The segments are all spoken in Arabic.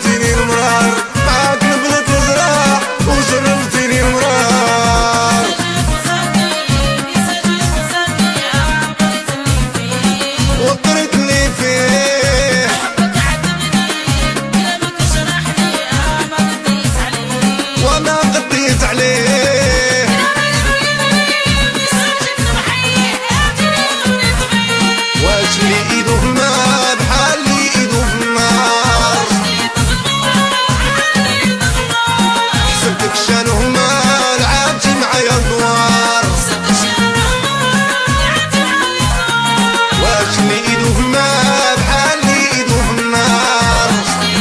وشربتني المرار، معاك نبلت وزراع وشربتني المرار. وطرت لي فيه وما قديت عليه، واش اللي ايدو في الماء بحال اللي ايدو في النار. حسبتك شانهما لعبتي معايا الدوار، واش اللي ايدو في الماء بحال اللي ايدو في النار.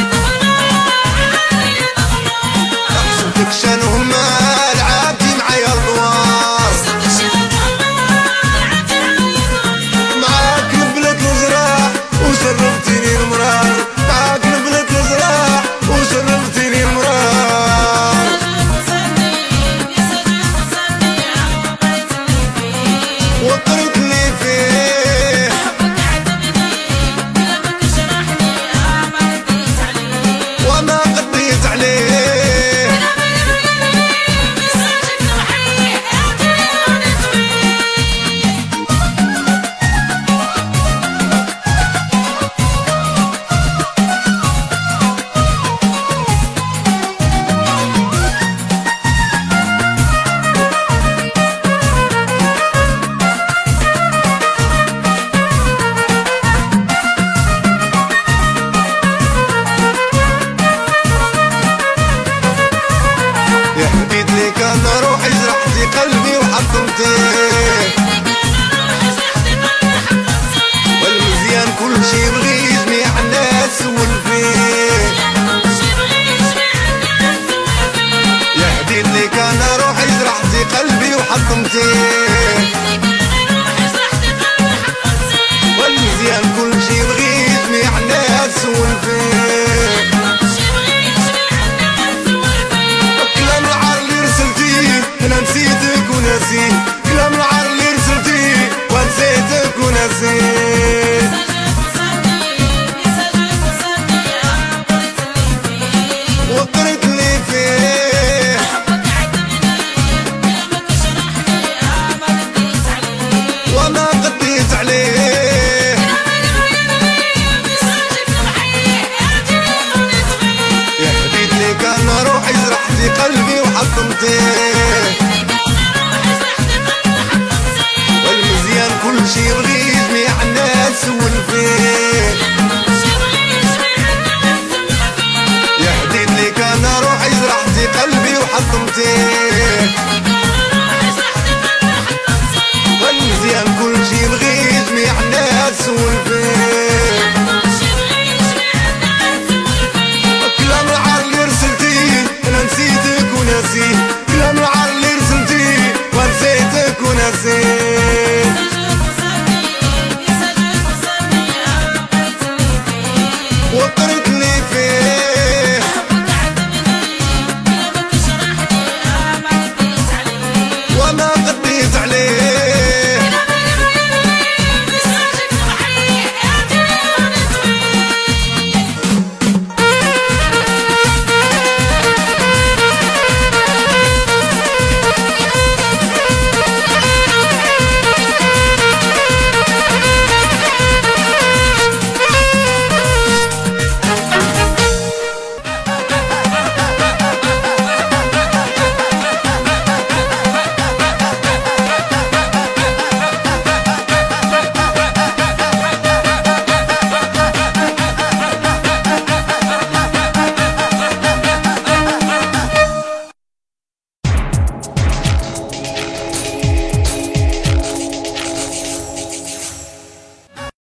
حسبتك شانهما لعبتي معايا الدوار، معاك نبلت الزراع وشربتني المرار، معاك نبلت الزراع وشربتني المرار. وطرت لي فيه وما قديت عليه، يا حبيت لي كان روحي جرحتي قلبي وحطمتيه، والمزيان كل شي بغي جميع الناس سول فيه. يا حبيت لي كان روحي جرحتي قلبي وحطمتيه، والمزيان كل شي بغي جميع الناس سول فيه. كلام العار اللي رسلتيه انا نسيتك ونسيت، كلام العار اللي رسلتيه ونسيتك ونسيت. وطرت لي فيه وما قديت عليه، يا حبيت لي كان روحي جرحتي قلبي وحطمتيه، والمزيان كل شي بغي جميع الناس سول فيه. يا حبيت لي كان روحي جرحتي قلبي وحطمتيه،